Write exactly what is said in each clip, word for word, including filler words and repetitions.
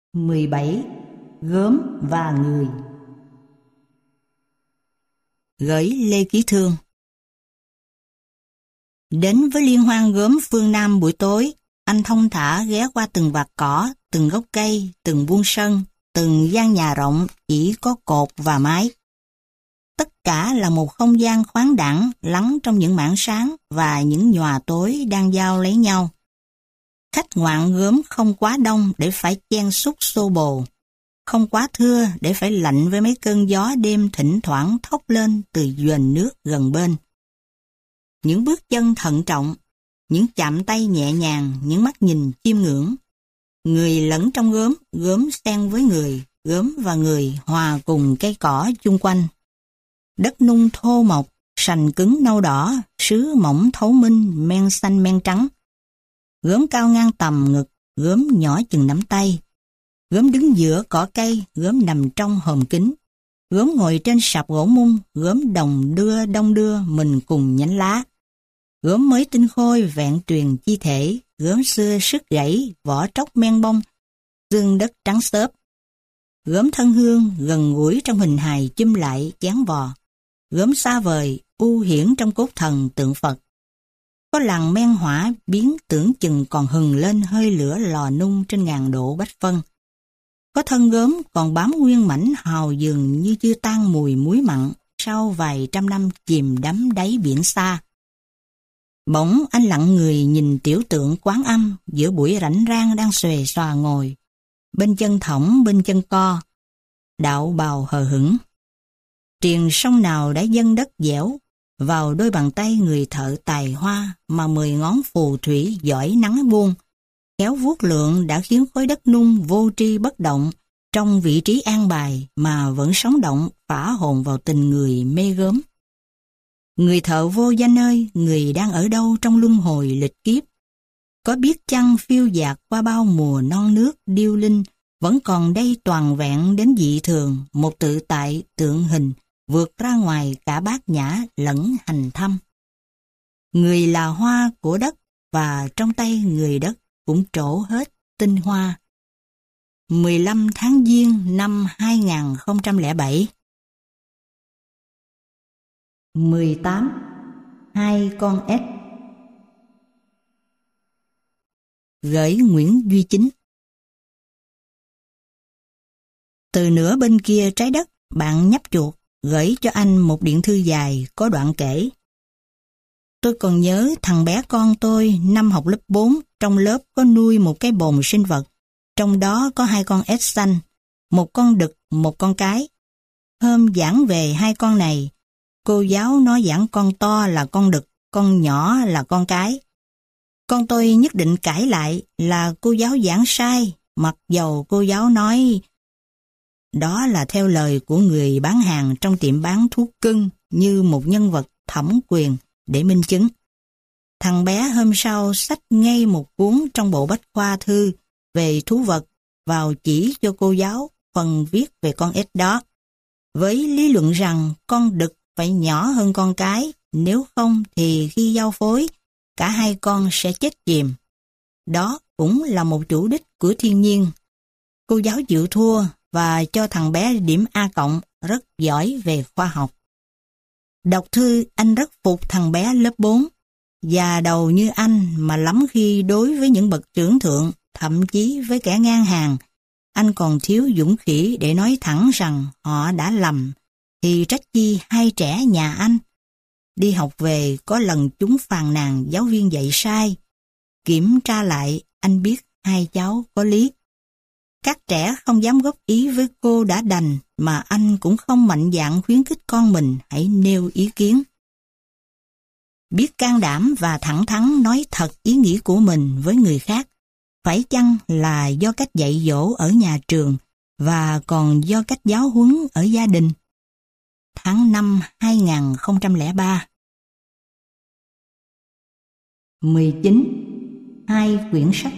mười bảy. Gốm và người. Gửi Lê Ký Thương. Đến với liên hoan gốm phương Nam buổi tối, anh thong thả ghé qua từng vạt cỏ, từng gốc cây, từng buông sân, từng gian nhà rộng chỉ có cột và mái. Tất cả là một không gian khoáng đãng lắng trong những mảng sáng và những nhòa tối đang giao lấy nhau. Khách ngoạn gốm không quá đông để phải chen xúc xô bồ, không quá thưa để phải lạnh với mấy cơn gió đêm thỉnh thoảng thốc lên từ giềnh nước gần bên. Những bước chân thận trọng, những chạm tay nhẹ nhàng, những mắt nhìn chiêm ngưỡng. Người lẫn trong gốm, gốm xen với người, gốm và người hòa cùng cây cỏ chung quanh. Đất nung thô mộc, sành cứng nâu đỏ, sứ mỏng thấu minh, men xanh men trắng. Gốm cao ngang tầm ngực, gốm nhỏ chừng nắm tay. Gốm đứng giữa cỏ cây, gốm nằm trong hòm kính. Gốm ngồi trên sạp gỗ mung, gốm đồng đưa đông đưa mình cùng nhánh lá. Gốm mới tinh khôi vẹn tuyền chi thể, gốm xưa sức gãy, vỏ tróc men bông, xương đất trắng xốp. Gốm thân hương gần gũi trong hình hài chum lại chán bò. Gốm xa vời, u hiển trong cốt thần tượng Phật. Có làn men hỏa biến tưởng chừng còn hừng lên hơi lửa lò nung trên ngàn độ bách phân. Có thân gốm còn bám nguyên mảnh hào dường như chưa tan mùi muối mặn sau vài trăm năm chìm đắm đáy biển xa. Bỗng anh lặng người nhìn tiểu tượng Quán Âm giữa buổi rảnh rang đang xuề xòa ngồi. Bên chân thõng bên chân co, đạo bào hờ hững. Triền sông nào đã dâng đất dẻo vào đôi bàn tay người thợ tài hoa mà mười ngón phù thủy giỏi nắng buông. Khéo vuốt lượng đã khiến khối đất nung vô tri bất động trong vị trí an bài mà vẫn sống động phả hồn vào tình người mê gốm. Người thợ vô danh ơi, người đang ở đâu trong luân hồi lịch kiếp? Có biết chăng phiêu dạt qua bao mùa non nước điêu linh, vẫn còn đây toàn vẹn đến dị thường, một tự tại tượng hình, vượt ra ngoài cả bát nhã lẫn hành thâm. Người là hoa của đất, và trong tay người đất cũng trổ hết tinh hoa. mười lăm tháng Giêng năm hai nghìn không trăm lẻ bảy. mười tám. Hai con ếch. Gửi Nguyễn Duy Chính. Từ nửa bên kia trái đất, bạn nhấp chuột, gửi cho anh một điện thư dài có đoạn kể. Tôi còn nhớ thằng bé con tôi năm học lớp bốn, trong lớp có nuôi một cái bồn sinh vật, trong đó có hai con ếch xanh, một con đực, một con cái. Hôm giảng về hai con này, cô giáo nói giảng con to là con đực, con nhỏ là con cái. Con tôi nhất định cãi lại là cô giáo giảng sai, mặc dầu cô giáo nói đó là theo lời của người bán hàng trong tiệm bán thuốc cưng như một nhân vật thẩm quyền để minh chứng. Thằng bé hôm sau xách ngay một cuốn trong bộ bách khoa thư về thú vật vào chỉ cho cô giáo phần viết về con ếch đó, với lý luận rằng con đực phải nhỏ hơn con cái, nếu không thì khi giao phối, cả hai con sẽ chết chìm. Đó cũng là một chủ đích của thiên nhiên. Cô giáo chịu thua và cho thằng bé điểm A cộng, rất giỏi về khoa học. Đọc thư anh rất phục thằng bé lớp bốn, già đầu như anh mà lắm khi đối với những bậc trưởng thượng, thậm chí với kẻ ngang hàng, anh còn thiếu dũng khí để nói thẳng rằng họ đã lầm, thì trách chi hai trẻ nhà anh. Đi học về có lần chúng phàn nàn giáo viên dạy sai. Kiểm tra lại, anh biết hai cháu có lý. Các trẻ không dám góp ý với cô đã đành, mà anh cũng không mạnh dạn khuyến khích con mình hãy nêu ý kiến. Biết can đảm và thẳng thắn nói thật ý nghĩ của mình với người khác, phải chăng là do cách dạy dỗ ở nhà trường và còn do cách giáo huấn ở gia đình? Tháng năm hai nghìn không trăm lẻ ba. mười chín. Hai quyển sách.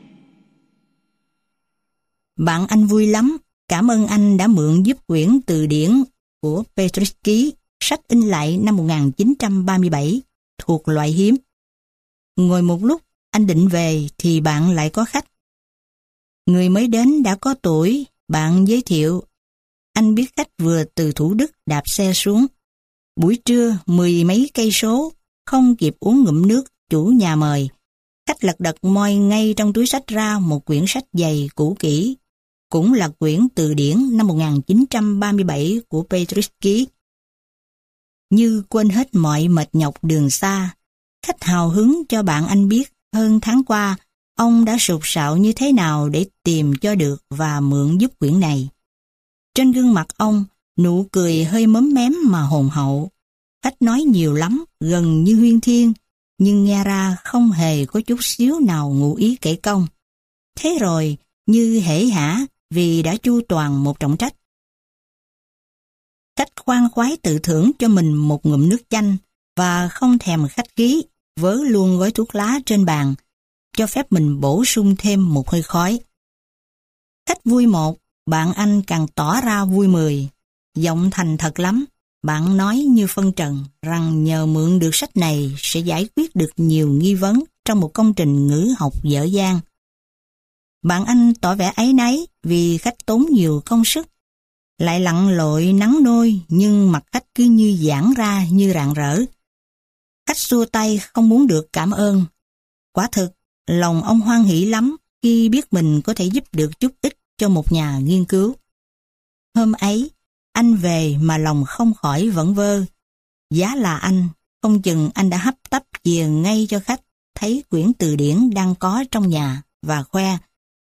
Bạn anh vui lắm, cảm ơn anh đã mượn giúp quyển từ điển của Petruski, sách in lại năm một nghìn chín trăm ba mươi bảy, thuộc loại hiếm. Ngồi một lúc, anh định về thì bạn lại có khách. Người mới đến đã có tuổi, bạn giới thiệu. Anh biết khách vừa từ Thủ Đức đạp xe xuống. Buổi trưa mười mấy cây số, không kịp uống ngụm nước, chủ nhà mời. Khách lật đật moi ngay trong túi sách ra một quyển sách dày cũ kỹ, cũng là quyển từ điển năm một nghìn chín trăm ba mươi bảy của Petritsky. Như quên hết mọi mệt nhọc đường xa, khách hào hứng cho bạn anh biết hơn tháng qua ông đã sục sạo như thế nào để tìm cho được và mượn giúp quyển này. Trên gương mặt ông, nụ cười hơi mớm mém mà hồn hậu. Khách nói nhiều lắm, gần như huyên thuyên, nhưng nghe ra không hề có chút xíu nào ngụ ý kể công. Thế rồi, như hể hả vì đã chu toàn một trọng trách. Khách khoan khoái tự thưởng cho mình một ngụm nước chanh và không thèm khách khí, vớ luôn gói thuốc lá trên bàn, cho phép mình bổ sung thêm một hơi khói. Khách vui một, bạn anh càng tỏ ra vui mười. Giọng thành thật lắm, bạn nói như phân trần rằng nhờ mượn được sách này sẽ giải quyết được nhiều nghi vấn trong một công trình ngữ học dở dang. Bạn anh tỏ vẻ áy náy vì khách tốn nhiều công sức, lại lặn lội nắng nôi nhưng mặt khách cứ như giãn ra như rạng rỡ. Khách xua tay không muốn được cảm ơn. Quả thực, lòng ông hoan hỉ lắm khi biết mình có thể giúp được chút ít cho một nhà nghiên cứu. Hôm ấy, anh về mà lòng không khỏi vẩn vơ. Giá là anh, không chừng anh đã hấp tấp chìa ngay cho khách thấy quyển từ điển đang có trong nhà và khoe: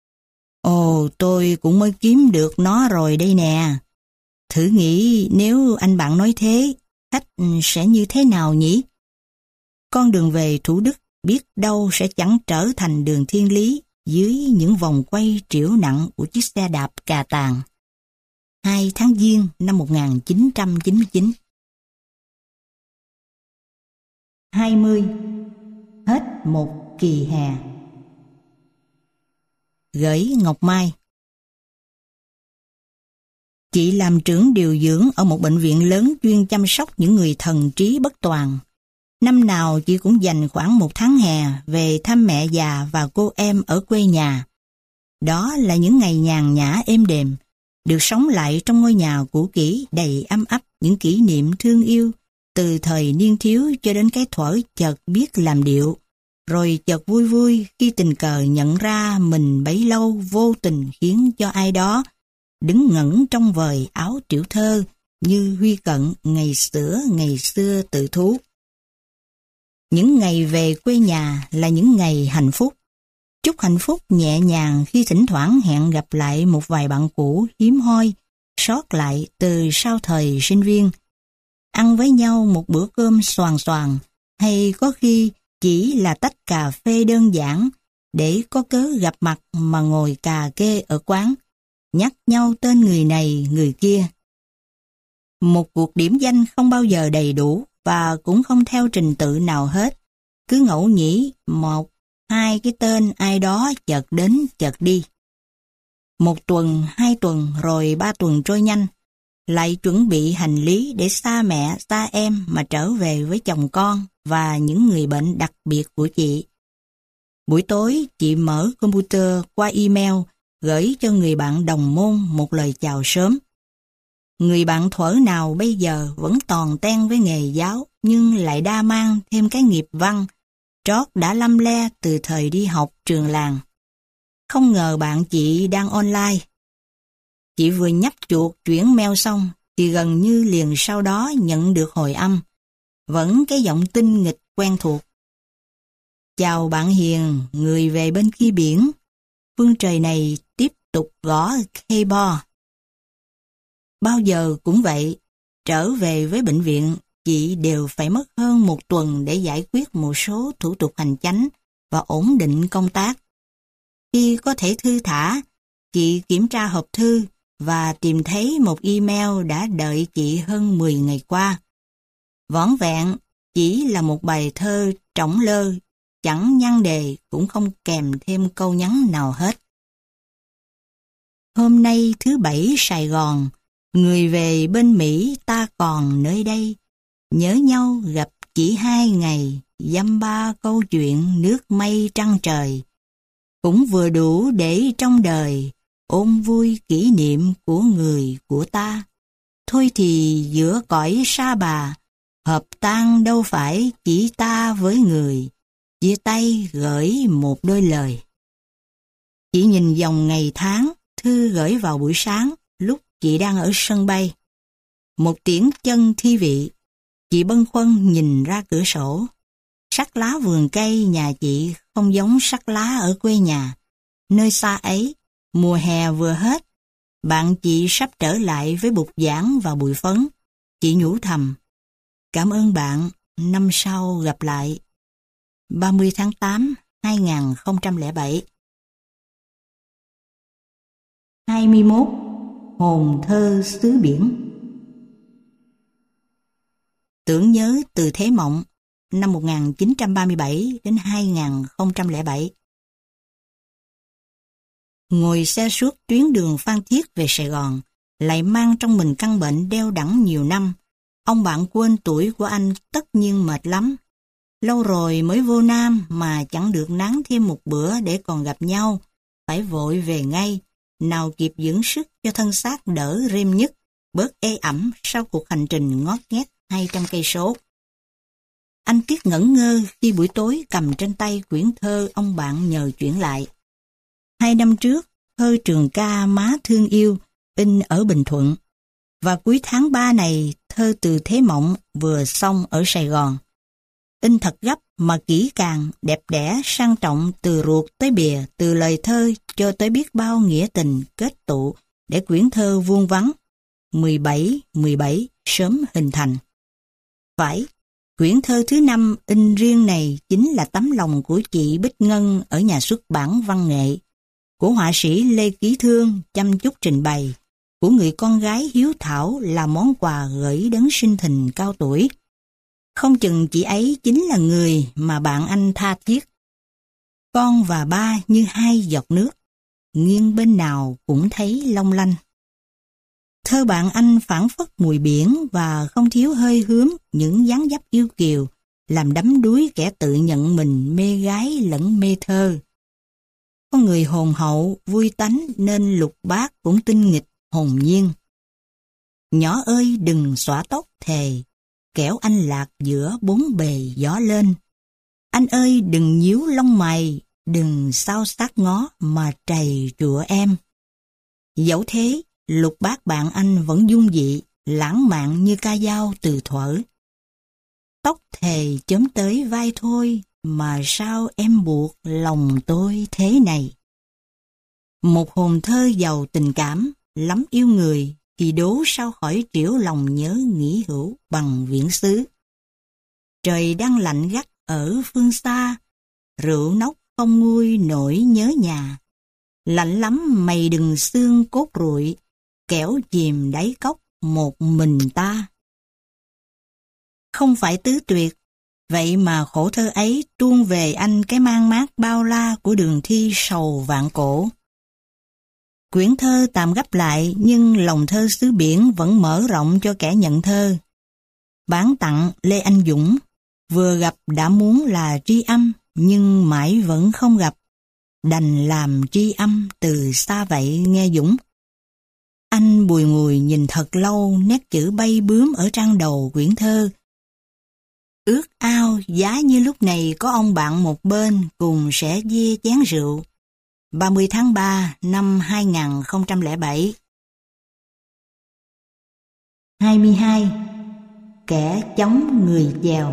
Ồ, tôi cũng mới kiếm được nó rồi đây nè. Thử nghĩ nếu anh bạn nói thế, khách sẽ như thế nào nhỉ? Con đường về Thủ Đức biết đâu sẽ chẳng trở thành đường thiên lý dưới những vòng quay trĩu nặng của chiếc xe đạp cà tàng. hai tháng Giêng năm một nghìn chín trăm chín mươi chín. hai mươi. Hết một kỳ hè. Gửi Ngọc Mai. Chị làm trưởng điều dưỡng ở một bệnh viện lớn chuyên chăm sóc những người thần trí bất toàn. Năm nào chị cũng dành khoảng một tháng hè về thăm mẹ già và cô em ở quê nhà. Đó là những ngày nhàn nhã êm đềm, được sống lại trong ngôi nhà cũ kỹ đầy ấm ấp những kỷ niệm thương yêu, từ thời niên thiếu cho đến cái thuở chợt biết làm điệu, rồi chợt vui vui khi tình cờ nhận ra mình bấy lâu vô tình khiến cho ai đó đứng ngẩn trong vời áo tiểu thơ như Huy Cận ngày xưa ngày xưa tự thú. Những ngày về quê nhà là những ngày hạnh phúc. Chúc hạnh phúc nhẹ nhàng khi thỉnh thoảng hẹn gặp lại một vài bạn cũ hiếm hoi, sót lại từ sau thời sinh viên. Ăn với nhau một bữa cơm xoàn xoàn, hay có khi chỉ là tách cà phê đơn giản để có cớ gặp mặt mà ngồi cà kê ở quán, nhắc nhau tên người này người kia. Một cuộc điểm danh không bao giờ đầy đủ và cũng không theo trình tự nào hết. Cứ ngẫu nhĩ một, hai cái tên ai đó chợt đến chợt đi. Một tuần, hai tuần rồi ba tuần trôi nhanh. Lại chuẩn bị hành lý để xa mẹ, xa em mà trở về với chồng con và những người bệnh đặc biệt của chị. Buổi tối, chị mở computer qua email gửi cho người bạn đồng môn một lời chào sớm. Người bạn thuở nào bây giờ vẫn tòn ten với nghề giáo nhưng lại đa mang thêm cái nghiệp văn, trót đã lăm le từ thời đi học trường làng. Không ngờ bạn chị đang online. Chị vừa nhấp chuột chuyển mail xong thì gần như liền sau đó nhận được hồi âm. Vẫn cái giọng tinh nghịch quen thuộc. Chào bạn Hiền, người về bên kia biển. Phương trời này tiếp tục gõ keyboard. Bao giờ cũng vậy, trở về với bệnh viện, chị đều phải mất hơn một tuần để giải quyết một số thủ tục hành chánh và ổn định công tác. Khi có thể thư thả, chị kiểm tra hộp thư và tìm thấy một email đã đợi chị hơn mười ngày qua. Vỏn vẹn chỉ là một bài thơ trỏng lơ, chẳng nhan đề cũng không kèm thêm câu nhắn nào hết. Hôm nay thứ bảy Sài Gòn, người về bên Mỹ ta còn nơi đây. Nhớ nhau gặp chỉ hai ngày, dăm ba câu chuyện nước mây trăng trời. cũng vừa đủ để trong đời ôm vui kỷ niệm của người của ta. Thôi thì giữa cõi sa bà, hợp tan đâu phải chỉ ta với người, chia tay gửi một đôi lời. Chị nhìn dòng ngày tháng, thư gửi vào buổi sáng, lúc chị đang ở sân bay. Một tiếng chân thi vị, chị bâng khuâng nhìn ra cửa sổ. Sắc lá vườn cây nhà chị không giống sắc lá ở quê nhà. Nơi xa ấy, mùa hè vừa hết, bạn chị sắp trở lại với bục giảng và bụi phấn. Chị nhủ thầm, cảm ơn bạn, năm sau gặp lại. ba mươi tháng tám, hai nghìn không trăm lẻ bảy. hai mươi mốt. Hồn thơ xứ biển. Tưởng nhớ từ Thế Mộng, năm một nghìn chín trăm ba mươi bảy đến hai nghìn không trăm lẻ bảy. Ngồi xe suốt tuyến đường Phan Thiết về Sài Gòn, lại mang trong mình căn bệnh đeo đẳng nhiều năm. Ông bạn quên tuổi của anh tất nhiên mệt lắm. Lâu rồi mới vô Nam mà chẳng được nán thêm một bữa để còn gặp nhau. Phải vội về ngay, nào kịp dưỡng sức cho thân xác đỡ rêm nhức, bớt ê ẩm sau cuộc hành trình ngót nghét hai trăm cây số. Anh tiếc ngẩn ngơ khi buổi tối cầm trên tay quyển thơ ông bạn nhờ chuyển lại. Hai năm trước, thơ trường ca Má Thương Yêu in ở Bình Thuận. Và cuối tháng ba này, thơ Từ Thế Mộng vừa xong ở Sài Gòn. In thật gấp mà kỹ càng, đẹp đẽ, sang trọng từ ruột tới bìa, từ lời thơ cho tới biết bao nghĩa tình kết tụ để quyển thơ vuông vắn. mười bảy mười bảy sớm hình thành. Phải, quyển thơ thứ năm in riêng này chính là tấm lòng của chị Bích Ngân ở nhà xuất bản Văn Nghệ, của họa sĩ Lê Ký Thương chăm chút trình bày, của người con gái hiếu thảo là món quà gửi đấng sinh thình cao tuổi. Không chừng chị ấy chính là người mà bạn anh tha thiết. Con và ba như hai giọt nước, nghiêng bên nào cũng thấy long lanh. Thơ bạn anh phảng phất mùi biển và không thiếu hơi hướm những dáng dấp yêu kiều, làm đắm đuối kẻ tự nhận mình mê gái lẫn mê thơ. Con người hồn hậu, vui tánh nên lục bát cũng tinh nghịch, hồn nhiên. Nhỏ ơi đừng xõa tóc thề, kẻo anh lạc giữa bốn bề gió lên. Anh ơi đừng nhíu lông mày, đừng sao sát ngó mà trầy rụa em. Dẫu thế, lục bát bạn anh vẫn dung dị, lãng mạn như ca dao từ thuở. Tóc thề chớm tới vai thôi, mà sao em buộc lòng tôi thế này. Một hồn thơ giàu tình cảm, lắm yêu người, thì đố sao khỏi triểu lòng nhớ nghĩ hữu bằng viễn xứ. Trời đang lạnh gắt ở phương xa, rượu nóc không nguôi nỗi nhớ nhà. Lạnh lắm mày đừng xương cốt rụi, kẻo chìm đáy cốc một mình ta. Không phải tứ tuyệt, vậy mà khổ thơ ấy tuôn về anh cái mang mát bao la của đường thi sầu vạn cổ. Quyển thơ tạm gấp lại nhưng lòng thơ xứ biển vẫn mở rộng cho kẻ nhận thơ. Bán tặng Lê Anh Dũng, vừa gặp đã muốn là tri âm nhưng mãi vẫn không gặp. Đành làm tri âm từ xa vậy nghe Dũng. Anh bùi ngùi nhìn thật lâu nét chữ bay bướm ở trang đầu quyển thơ. Ước ao giá như lúc này có ông bạn một bên cùng sẽ chia chén rượu. ba mươi tháng ba năm hai nghìn không trăm lẻ bảy. hai mươi hai. Kẻ chống người chèo.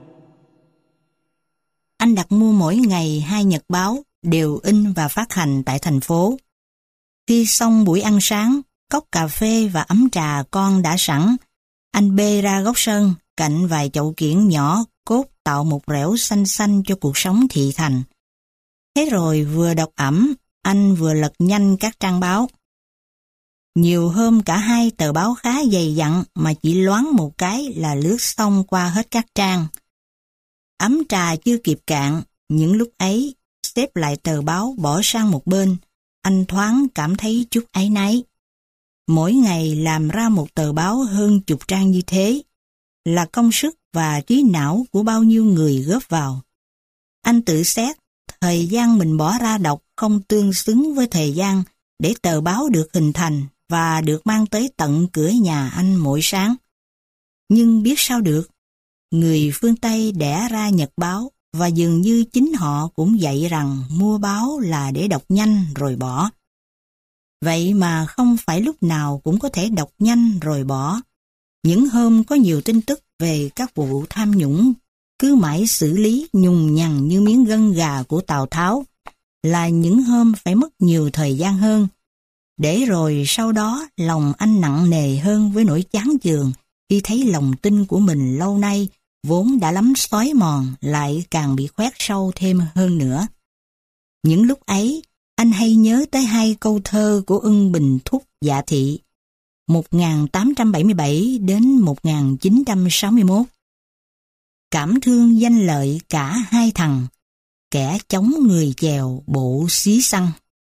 Anh đặt mua mỗi ngày hai nhật báo đều in và phát hành tại thành phố. Khi xong buổi ăn sáng, cốc cà phê và ấm trà con đã sẵn, anh bê ra góc sân, cạnh vài chậu kiểng nhỏ cốt tạo một rẻo xanh xanh cho cuộc sống thị thành. Thế rồi vừa đọc ẩm, anh vừa lật nhanh các trang báo. Nhiều hôm cả hai tờ báo khá dày dặn mà chỉ loáng một cái là lướt xong qua hết các trang. Ấm trà chưa kịp cạn, những lúc ấy, xếp lại tờ báo bỏ sang một bên, anh thoáng cảm thấy chút áy náy. Mỗi ngày làm ra một tờ báo hơn chục trang như thế, là công sức và trí não của bao nhiêu người góp vào. Anh tự xét, thời gian mình bỏ ra đọc không không tương xứng với thời gian để tờ báo được hình thành và được mang tới tận cửa nhà anh mỗi sáng. Nhưng biết sao được, người phương Tây đẻ ra nhật báo và dường như chính họ cũng dạy rằng mua báo là để đọc nhanh rồi bỏ. Vậy mà không phải lúc nào cũng có thể đọc nhanh rồi bỏ. Những hôm có nhiều tin tức về các vụ tham nhũng cứ mãi xử lý nhùng nhằng như miếng gân gà của Tào Tháo là những hôm phải mất nhiều thời gian hơn. Để rồi sau đó lòng anh nặng nề hơn với nỗi chán chường khi thấy lòng tin của mình lâu nay vốn đã lắm xói mòn lại càng bị khoét sâu thêm hơn nữa. Những lúc ấy, anh hay nhớ tới hai câu thơ của Ưng Bình Thúc Dạ Thị, một nghìn tám trăm bảy mươi bảy đến một nghìn chín trăm sáu mươi mốt. Cảm thương danh lợi cả hai thằng, kẻ chống người chèo bộ xí xăng.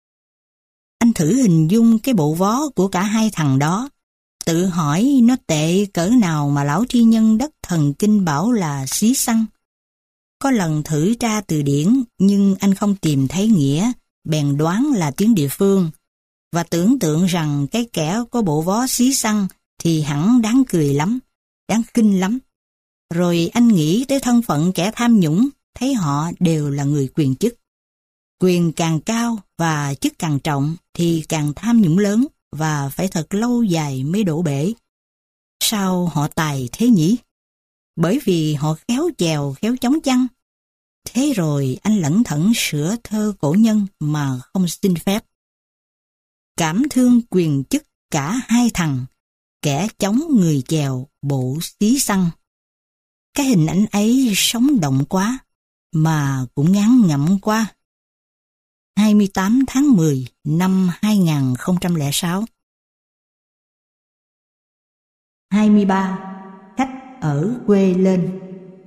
Anh thử hình dung cái bộ vó của cả hai thằng đó, tự hỏi nó tệ cỡ nào mà lão tri nhân đất thần kinh bảo là xí xăng. Có lần thử tra từ điển nhưng anh không tìm thấy nghĩa, bèn đoán là tiếng địa phương, và tưởng tượng rằng cái kẻ có bộ vó xí xăng thì hẳn đáng cười lắm, đáng khinh lắm. Rồi anh nghĩ tới thân phận kẻ tham nhũng, thấy họ đều là người quyền chức. Quyền càng cao và chức càng trọng thì càng tham nhũng lớn và phải thật lâu dài mới đổ bể. Sao họ tài thế nhỉ? Bởi vì họ khéo chèo khéo chống chăng. Thế rồi anh lẩn thẩn sửa thơ cổ nhân mà không xin phép. Cảm thương quyền chức cả hai thằng, kẻ chống người chèo bộ xí xăng. Cái hình ảnh ấy sống động quá, mà cũng ngán ngẩm quá. hai mươi tám tháng mười năm hai nghìn không trăm lẻ sáu. hai mươi ba. Khách ở quê lên.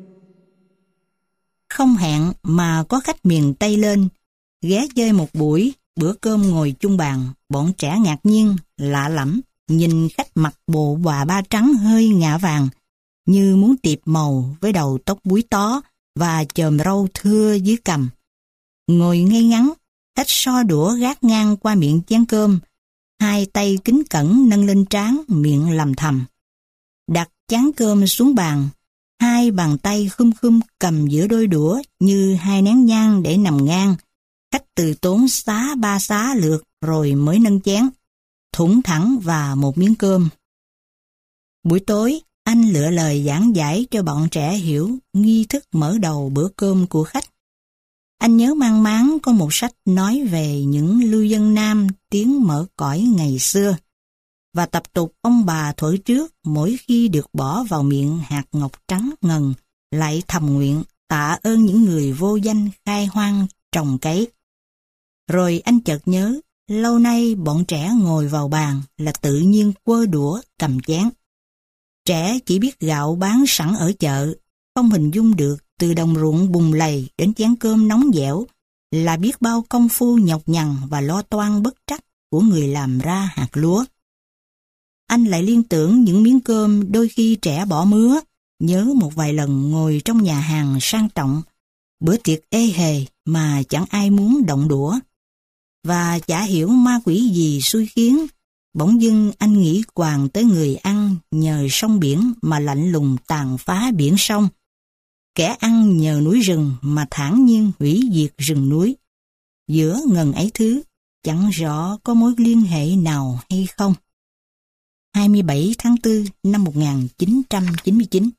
Không hẹn mà có khách miền Tây lên, ghé chơi một buổi, bữa cơm ngồi chung bàn, bọn trẻ ngạc nhiên, lạ lẫm, nhìn khách mặc bộ bà ba trắng hơi ngả vàng, như muốn tiệp màu với đầu tóc búi tó và chòm râu thưa dưới cằm. Ngồi ngay ngắn, khách so đũa gác ngang qua miệng chén cơm, hai tay kính cẩn nâng lên trán, miệng lầm thầm. Đặt chén cơm xuống bàn, hai bàn tay khum khum cầm giữa đôi đũa như hai nén nhang để nằm ngang. Khách từ tốn xá ba xá lượt rồi mới nâng chén, thủng thẳng và một miếng cơm. Buổi tối, anh lựa lời giảng giải cho bọn trẻ hiểu nghi thức mở đầu bữa cơm của khách. Anh nhớ mang máng có một sách nói về những lưu dân Nam tiếng mở cõi ngày xưa, và tập tục ông bà thuở trước mỗi khi được bỏ vào miệng hạt ngọc trắng ngần lại thầm nguyện tạ ơn những người vô danh khai hoang trồng cấy. Rồi anh chợt nhớ, lâu nay bọn trẻ ngồi vào bàn là tự nhiên quơ đũa cầm chén. Trẻ chỉ biết gạo bán sẵn ở chợ, không hình dung được từ đồng ruộng bùn lầy đến chén cơm nóng dẻo là biết bao công phu nhọc nhằn và lo toan bất trắc của người làm ra hạt lúa. Anh lại liên tưởng những miếng cơm đôi khi trẻ bỏ mứa, nhớ một vài lần ngồi trong nhà hàng sang trọng, bữa tiệc ê hề mà chẳng ai muốn động đũa. Và chả hiểu ma quỷ gì xui khiến, bỗng dưng anh nghĩ quàng tới người ăn nhờ sông biển mà lạnh lùng tàn phá biển sông. Kẻ ăn nhờ núi rừng mà thản nhiên hủy diệt rừng núi. Giữa ngần ấy thứ, chẳng rõ có mối liên hệ nào hay không. hai mươi bảy tháng tư năm một nghìn chín trăm chín mươi chín.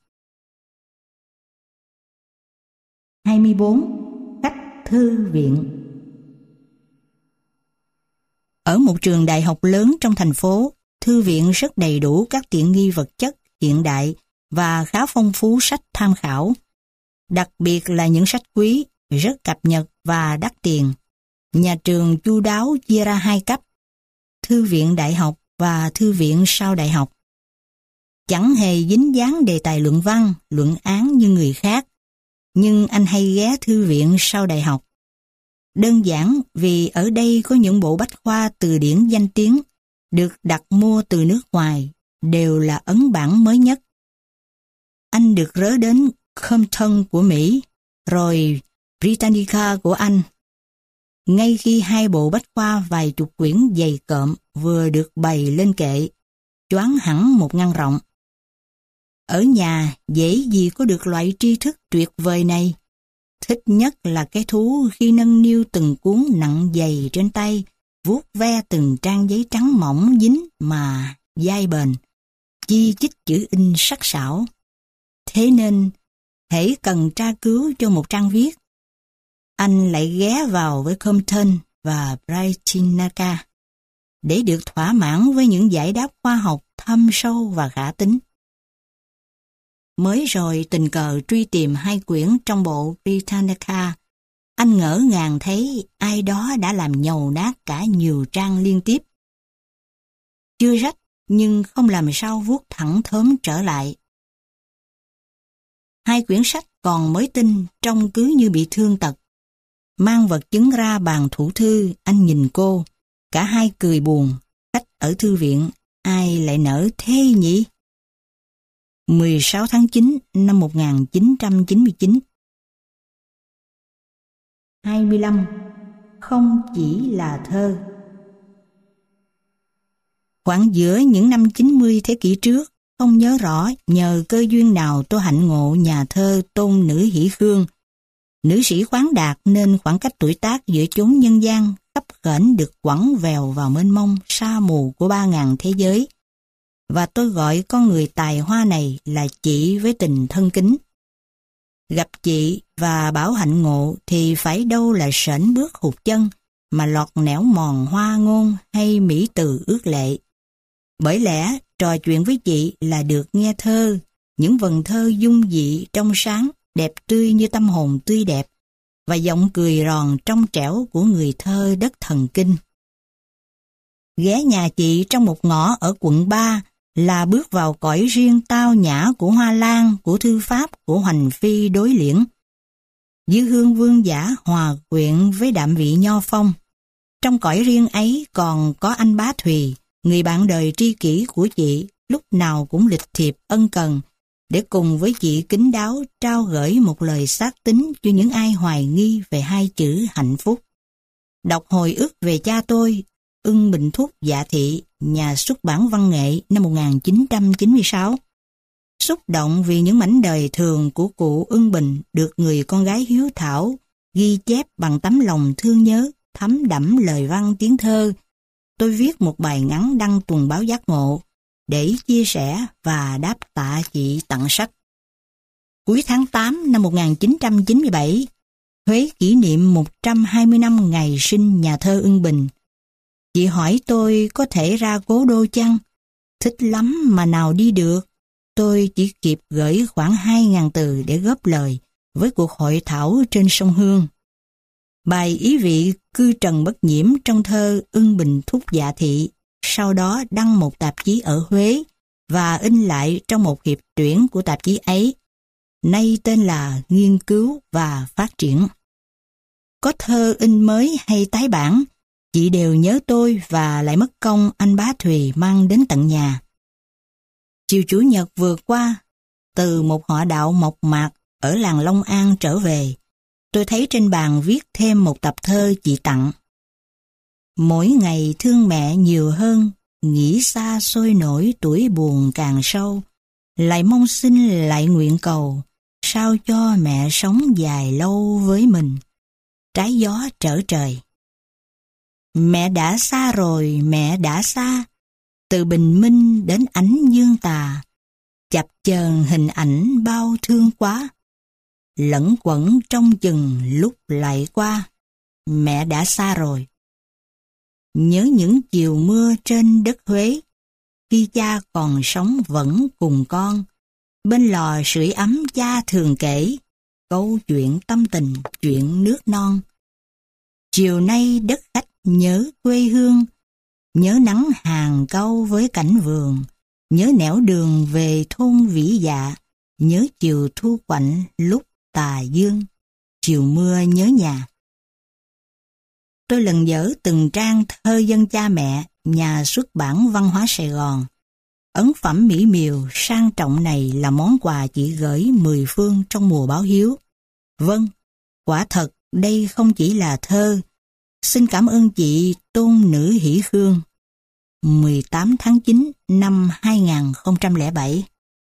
hai mươi bốn. Khách thư viện. Ở một trường đại học lớn trong thành phố, thư viện rất đầy đủ các tiện nghi vật chất hiện đại và khá phong phú sách tham khảo. Đặc biệt là những sách quý, rất cập nhật và đắt tiền. Nhà trường chu đáo chia ra hai cấp, thư viện đại học và thư viện sau đại học. Chẳng hề dính dáng đề tài luận văn, luận án như người khác, nhưng anh hay ghé thư viện sau đại học. Đơn giản vì ở đây có những bộ bách khoa từ điển danh tiếng, được đặt mua từ nước ngoài, đều là ấn bản mới nhất. Anh được rớ đến Compton của Mỹ, rồi Britannica của Anh. Ngay khi hai bộ bách khoa vài chục quyển dày cộm vừa được bày lên kệ, choáng hẳn một ngăn rộng. Ở nhà dễ gì có được loại tri thức tuyệt vời này. Thích nhất là cái thú khi nâng niu từng cuốn nặng dày trên tay, vuốt ve từng trang giấy trắng mỏng dính mà dai bền, chi chít chữ in sắc sảo. Thế nên, hễ cần tra cứu cho một trang viết, anh lại ghé vào với Compton và Britannica để được thỏa mãn với những giải đáp khoa học thâm sâu và khả tính. Mới rồi tình cờ truy tìm hai quyển trong bộ Britannica, anh ngỡ ngàng thấy ai đó đã làm nhầu nát cả nhiều trang liên tiếp. Chưa rách nhưng không làm sao vuốt thẳng thớm trở lại. Hai quyển sách còn mới tinh trông cứ như bị thương tật. Mang vật chứng ra bàn thủ thư, anh nhìn cô, cả hai cười buồn, khách ở thư viện, ai lại nỡ thế nhỉ? mười sáu tháng chín năm một nghìn chín trăm chín mươi chín. hai mươi lăm. Không chỉ là thơ. Khoảng giữa những năm chín mươi thế kỷ trước, không nhớ rõ nhờ cơ duyên nào tôi hạnh ngộ nhà thơ Tôn Nữ Hỷ Khương. Nữ sĩ khoáng đạt nên khoảng cách tuổi tác giữa chốn nhân gian khắp khểnh được quẳng vèo vào mênh mông sa mù của ba ngàn thế giới. Và tôi gọi con người tài hoa này là chị với tình thân kính. Gặp chị và bảo hạnh ngộ thì phải đâu là sởn bước hụt chân mà lọt nẻo mòn hoa ngôn hay mỹ từ ước lệ. Bởi lẽ trò chuyện với chị là được nghe thơ, những vần thơ dung dị trong sáng, đẹp tươi như tâm hồn tươi đẹp, và giọng cười ròn trong trẻo của người thơ đất thần kinh. Ghé nhà chị trong một ngõ ở quận ba là bước vào cõi riêng tao nhã của hoa lan, của thư pháp, của hoành phi đối liễn. Dư hương vương giả hòa quyện với đạm vị nho phong. Trong cõi riêng ấy còn có anh Bá Thùy, người bạn đời tri kỷ của chị, lúc nào cũng lịch thiệp ân cần, để cùng với chị kín đáo trao gửi một lời xác tín cho những ai hoài nghi về hai chữ hạnh phúc. Đọc hồi ức về cha tôi, Ưng Bình Thúc Dạ Thị, nhà xuất bản văn nghệ năm một nghìn chín trăm chín mươi sáu. Xúc động vì những mảnh đời thường của cụ Ưng Bình được người con gái hiếu thảo ghi chép bằng tấm lòng thương nhớ, thấm đẫm lời văn tiếng thơ. Tôi viết một bài ngắn đăng tuần báo Giác Ngộ để chia sẻ và đáp tạ chị tặng sách. Cuối tháng tám năm một nghìn chín trăm chín mươi bảy, Huế kỷ niệm một trăm hai mươi năm ngày sinh nhà thơ Ưng Bình. Chị hỏi tôi có thể ra cố đô chăng? Thích lắm mà nào đi được. Tôi chỉ kịp gửi khoảng hai ngàn từ để góp lời với cuộc hội thảo trên sông Hương. Bài ý vị cư trần bất nhiễm trong thơ Ưng Bình Thúc Dạ Thị sau đó đăng một tạp chí ở Huế và in lại trong một hiệp tuyển của tạp chí ấy, nay tên là Nghiên cứu và Phát triển. Có thơ in mới hay tái bản, chị đều nhớ tôi và lại mất công anh Bá Thùy mang đến tận nhà. Chiều Chủ nhật vừa qua, từ một họ đạo mộc mạc ở làng Long An trở về, tôi thấy trên bàn viết thêm một tập thơ chị tặng. Mỗi ngày thương mẹ nhiều hơn, nghĩ xa sôi nổi tuổi buồn càng sâu, lại mong xin lại nguyện cầu, sao cho mẹ sống dài lâu với mình. Trái gió trở trời. Mẹ đã xa rồi, mẹ đã xa, từ bình minh đến ánh dương tà, chập chờn hình ảnh bao thương quá, lẫn quẩn trong chừng lúc lại qua, mẹ đã xa rồi. Nhớ những chiều mưa trên đất Huế, khi cha còn sống vẫn cùng con, bên lò sưởi ấm cha thường kể, câu chuyện tâm tình, chuyện nước non. Chiều nay đất khách nhớ quê hương, nhớ nắng hàng cau với cảnh vườn, nhớ nẻo đường về thôn Vĩ Dạ, nhớ chiều thu quạnh lúc tà dương, chiều mưa nhớ nhà. Tôi lần dở từng trang thơ dân cha mẹ, nhà xuất bản Văn hóa Sài Gòn. Ấn phẩm mỹ miều sang trọng này là món quà chị gửi mười phương trong mùa báo hiếu. Vâng, quả thật đây không chỉ là thơ, Xin cảm ơn chị Tôn Nữ Hỷ Khương. mười tám tháng chín năm hai nghìn không trăm lẻ bảy.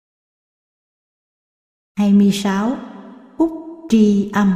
hai mươi sáu. Khúc tri âm.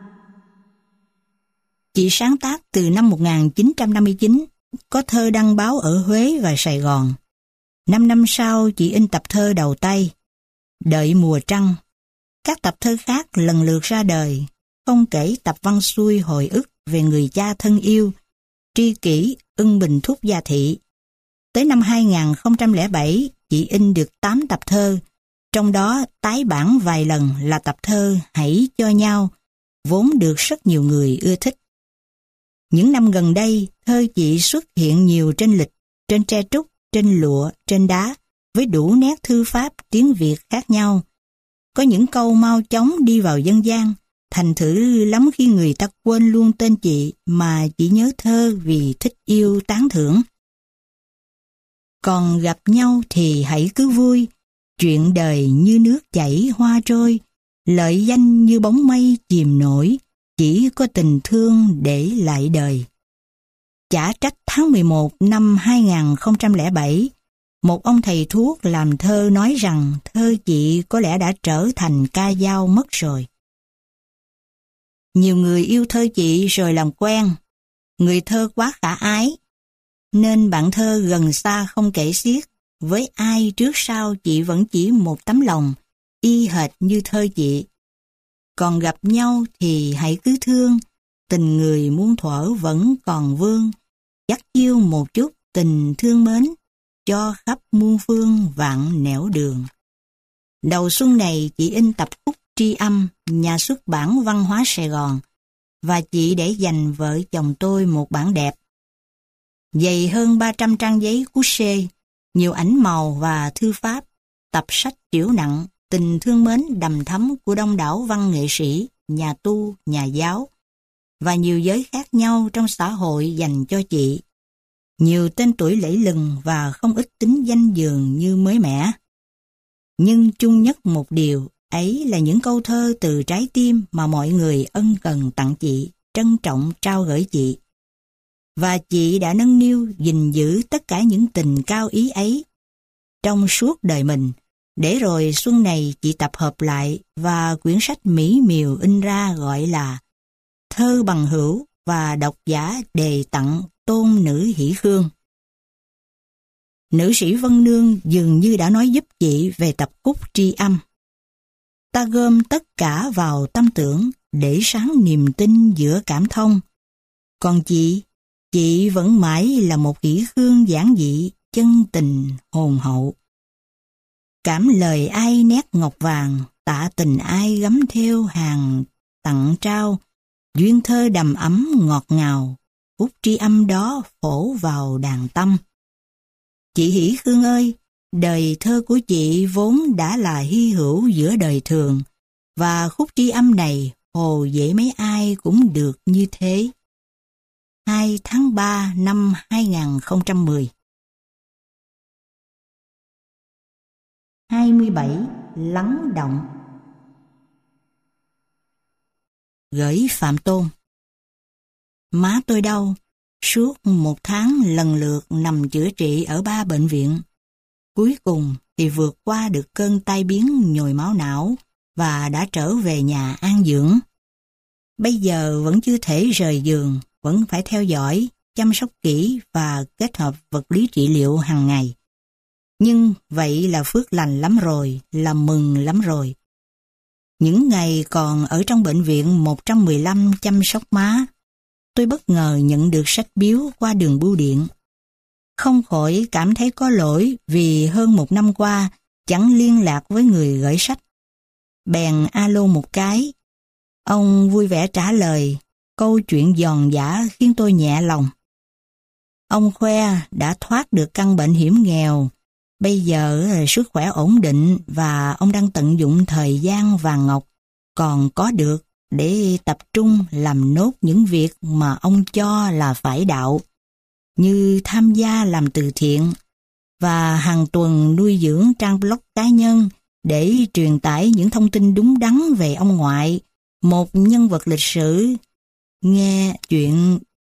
Chị sáng tác từ năm một nghìn chín trăm năm mươi chín, có thơ đăng báo ở Huế và Sài Gòn. Năm năm sau chị in tập thơ đầu tay, Đợi Mùa Trăng. Các tập thơ khác lần lượt ra đời, không kể tập văn xuôi hồi ức về người cha thân yêu, tri kỷ Ưng Bình Thúc Gia Thị. Tới năm hai nghìn không trăm lẻ bảy, chị in được tám tập thơ, trong đó tái bản vài lần là tập thơ Hãy Cho Nhau, vốn được rất nhiều người ưa thích. Những năm gần đây, thơ chị xuất hiện nhiều trên lịch, trên tre trúc, trên lụa, trên đá, với đủ nét thư pháp tiếng Việt khác nhau. Có những câu mau chóng đi vào dân gian, thành thử lắm khi người ta quên luôn tên chị mà chỉ nhớ thơ vì thích yêu tán thưởng. Còn gặp nhau thì hãy cứ vui, chuyện đời như nước chảy hoa trôi, lợi danh như bóng mây chìm nổi, chỉ có tình thương để lại đời. Chả trách tháng mười một năm hai nghìn không trăm lẻ bảy, một ông thầy thuốc làm thơ nói rằng thơ chị có lẽ đã trở thành ca dao mất rồi. Nhiều người yêu thơ chị rồi làm quen, người thơ quá khả ái, nên bạn thơ gần xa không kể xiết, với ai trước sau chị vẫn chỉ một tấm lòng, y hệt như thơ chị. Còn gặp nhau thì hãy cứ thương, tình người muôn thuở vẫn còn vương, dắt chiêu một chút tình thương mến, cho khắp muôn phương vạn nẻo đường. Đầu xuân này chị in tập khúc tri âm, nhà xuất bản Văn hóa Sài Gòn, và chị để dành vợ chồng tôi một bản đẹp. Dày hơn ba trăm trang giấy couché, nhiều ảnh màu và thư pháp, tập sách tiểu nặng, tình thương mến đầm thắm của đông đảo văn nghệ sĩ, nhà tu, nhà giáo, và nhiều giới khác nhau trong xã hội dành cho chị. Nhiều tên tuổi lẫy lừng và không ít tính danh dường như mới mẻ. Nhưng chung nhất một điều, ấy là những câu thơ từ trái tim mà mọi người ân cần tặng chị, trân trọng trao gửi chị. Và chị đã nâng niu gìn giữ tất cả những tình cao ý ấy trong suốt đời mình, để rồi xuân này chị tập hợp lại và quyển sách mỹ miều in ra gọi là Thơ Bằng Hữu, và độc giả đề tặng Tôn Nữ Hỷ Khương. Nữ sĩ Vân Nương dường như đã nói giúp chị về tập khúc tri âm. Ta gom tất cả vào tâm tưởng để sáng niềm tin giữa cảm thông. Còn chị, chị vẫn mãi là một Hỷ Khương giản dị, chân tình, hồn hậu. Cảm lời ai nét ngọc vàng, tạ tình ai gấm theo hàng tặng trao, duyên thơ đầm ấm ngọt ngào, khúc tri âm đó phổ vào đàn tâm. Chị Hỷ Khương ơi, đời thơ của chị vốn đã là hy hữu giữa đời thường, và khúc tri âm này hồ dễ mấy ai cũng được như thế. hai tháng ba năm hai nghìn không trăm mười. hai mươi bảy. Lắng động. Gửi Phạm Tôn. Má tôi đau, suốt một tháng lần lượt nằm chữa trị ở ba bệnh viện. Cuối cùng thì vượt qua được cơn tai biến nhồi máu não và đã trở về nhà an dưỡng. Bây giờ vẫn chưa thể rời giường, vẫn phải theo dõi, chăm sóc kỹ và kết hợp vật lý trị liệu hàng ngày. Nhưng vậy là phước lành lắm rồi, là mừng lắm rồi. Những ngày còn ở trong bệnh viện một trăm mười lăm chăm sóc má, tôi bất ngờ nhận được sách biếu qua đường bưu điện. Không khỏi cảm thấy có lỗi vì hơn một năm qua chẳng liên lạc với người gửi sách. Bèn alo một cái. Ông vui vẻ trả lời, câu chuyện giòn giã khiến tôi nhẹ lòng. Ông khoe đã thoát được căn bệnh hiểm nghèo, bây giờ sức khỏe ổn định và ông đang tận dụng thời gian vàng ngọc còn có được để tập trung làm nốt những việc mà ông cho là phải đạo, như tham gia làm từ thiện và hàng tuần nuôi dưỡng trang blog cá nhân để truyền tải những thông tin đúng đắn về ông ngoại, một nhân vật lịch sử. Nghe chuyện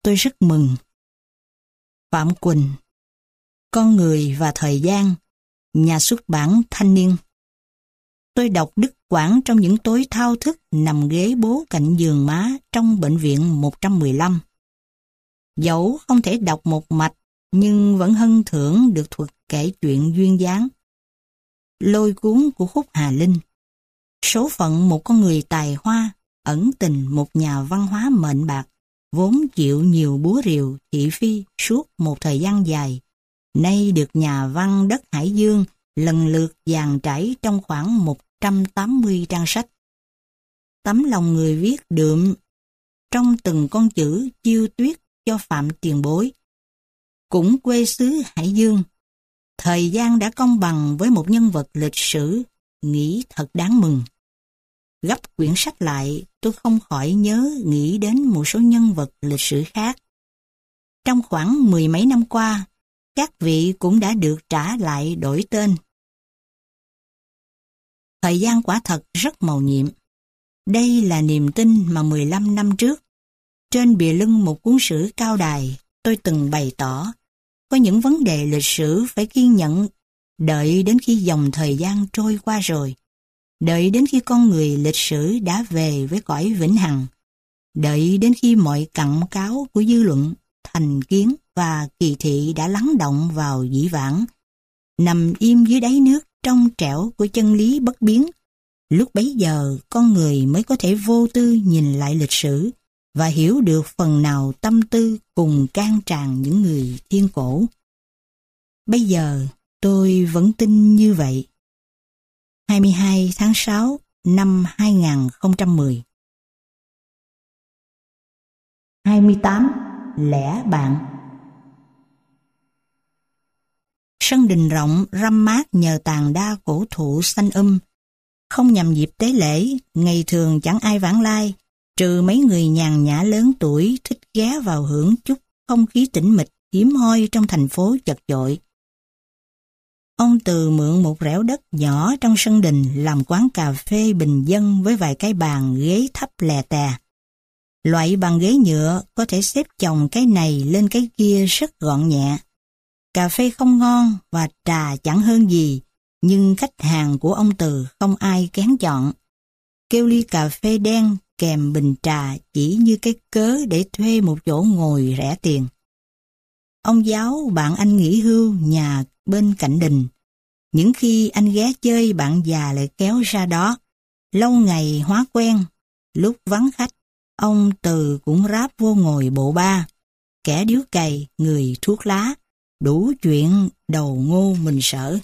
tôi rất mừng. Phạm Quỳnh, Con người và thời gian, nhà xuất bản Thanh niên. Tôi đọc đứt quãng trong những tối thao thức nằm ghế bố cạnh giường má trong bệnh viện một trăm mười lăm. Dẫu không thể đọc một mạch, nhưng vẫn hân thưởng được thuật kể chuyện duyên dáng. Lôi cuốn của Khúc Hà Linh. Số phận một con người tài hoa, ẩn tình một nhà văn hóa mệnh bạc, vốn chịu nhiều búa rìu thị phi suốt một thời gian dài, nay được nhà văn đất Hải Dương lần lượt dàn trải trong khoảng một trăm tám mươi trang sách. Tấm lòng người viết đượm trong từng con chữ chiêu tuyết cho Phạm tiền bối. Cũng quê xứ Hải Dương, thời gian đã công bằng với một nhân vật lịch sử, nghĩ thật đáng mừng. Gấp quyển sách lại, tôi không khỏi nhớ nghĩ đến một số nhân vật lịch sử khác. Trong khoảng mười mấy năm qua, các vị cũng đã được trả lại đổi tên. Thời gian quả thật rất mầu nhiệm. Đây là niềm tin mà mười lăm năm trước, trên bìa lưng một cuốn sử cao đài, tôi từng bày tỏ, có những vấn đề lịch sử phải kiên nhẫn, đợi đến khi dòng thời gian trôi qua rồi, đợi đến khi con người lịch sử đã về với cõi vĩnh hằng, đợi đến khi mọi cặn cáo của dư luận, thành kiến và kỳ thị đã lắng động vào dĩ vãng, nằm im dưới đáy nước trong trẻo của chân lý bất biến. Lúc bấy giờ, con người mới có thể vô tư nhìn lại lịch sử và hiểu được phần nào tâm tư cùng can tràn những người thiên cổ. Bây giờ, tôi vẫn tin như vậy. hai mươi hai tháng sáu năm hai nghìn không trăm mười. hai mươi tám. Lẽ bạn. Sân đình rộng râm mát nhờ tàn đa cổ thụ xanh um. Không nhằm dịp tế lễ, ngày thường chẳng ai vãng lai, trừ mấy người nhàn nhã lớn tuổi thích ghé vào hưởng chút không khí tĩnh mịch hiếm hoi trong thành phố chật chội. Ông Từ mượn một rẻo đất nhỏ trong sân đình làm quán cà phê bình dân với vài cái bàn ghế thấp lè tè. Loại bàn ghế nhựa có thể xếp chồng cái này lên cái kia rất gọn nhẹ. Cà phê không ngon và trà chẳng hơn gì, nhưng khách hàng của ông Từ không ai kén chọn. Kêu ly cà phê đen kèm bình trà chỉ như cái cớ để thuê một chỗ ngồi rẻ tiền. Ông Giáo bạn anh nghỉ hưu nhà bên cạnh đình. Những khi anh ghé chơi bạn già lại kéo ra đó. Lâu ngày hóa quen, lúc vắng khách, ông Từ cũng ráp vô ngồi bộ ba. Kẻ điếu cày, người thuốc lá, đủ chuyện đầu ngô mình sợ.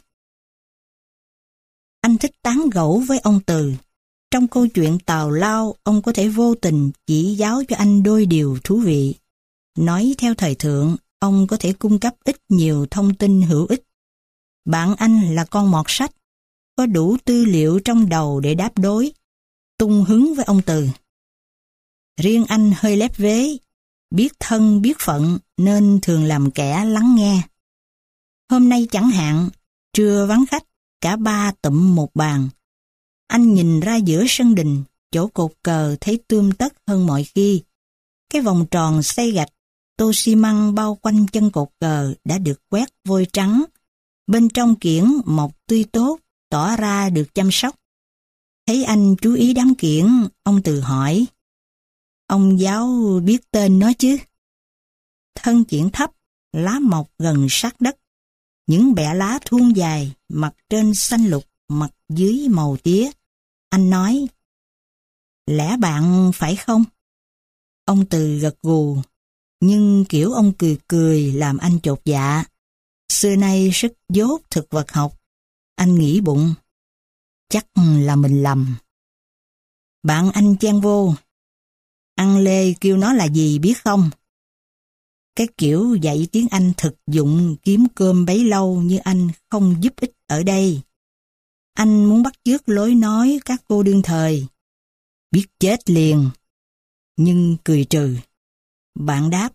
Anh thích tán gẫu với ông Từ. Trong câu chuyện tào lao, ông có thể vô tình chỉ giáo cho anh đôi điều thú vị. Nói theo thời thượng, ông có thể cung cấp ít nhiều thông tin hữu ích. Bạn anh là con mọt sách, có đủ tư liệu trong đầu để đáp đối, tung hứng với ông Từ. Riêng anh hơi lép vế, biết thân biết phận nên thường làm kẻ lắng nghe. Hôm nay chẳng hạn, trưa vắng khách, cả ba tụm một bàn. Anh nhìn ra giữa sân đình, chỗ cột cờ thấy tươm tất hơn mọi khi. Cái vòng tròn xây gạch, tô xi măng bao quanh chân cột cờ đã được quét vôi trắng. Bên trong kiển mọc tươi tốt, tỏ ra được chăm sóc. Thấy anh chú ý đám kiển, ông Từ hỏi, ông Giáo biết tên nó chứ? Thân kiển thấp, lá mọc gần sát đất. Những bẹ lá thuôn dài, mặt trên xanh lục, mặt dưới màu tía. Anh nói, lẽ bạn phải không? Ông Từ gật gù, nhưng kiểu ông cười cười làm anh chột dạ. Xưa nay rất dốt thực vật học. Anh nghĩ bụng, chắc là mình lầm. Bạn anh chen vô, ăn lê kêu nó là gì biết không? Cái kiểu dạy tiếng Anh thực dụng kiếm cơm bấy lâu như anh không giúp ích ở đây. Anh muốn bắt chước lối nói các cô đương thời. Biết chết liền. Nhưng cười trừ. Bạn đáp,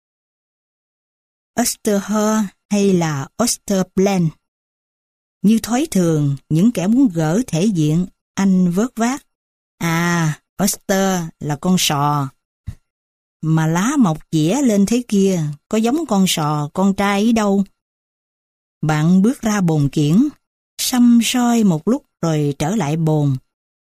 Osterher hay là Osterplan? Như thói thường, những kẻ muốn gỡ thể diện, anh vớt vát. À, Oster là con sò. mà lá mọc chĩa lên thế kia, có giống con sò, con trai ấy đâu. Bạn bước ra bồn kiển, săm soi một lúc rồi trở lại bồn.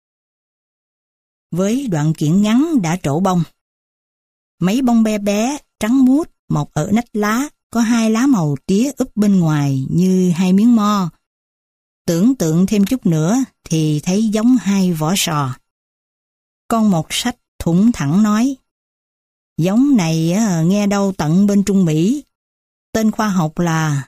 Với đoạn kiển ngắn đã trổ bông. Mấy bông bé bé, trắng muốt, mọc ở nách lá, có hai lá màu tía úp bên ngoài như hai miếng mo. Tưởng tượng thêm chút nữa thì thấy giống hai vỏ sò. Con một sách thủng thẳng nói, giống này nghe đâu tận bên Trung Mỹ. Tên khoa học là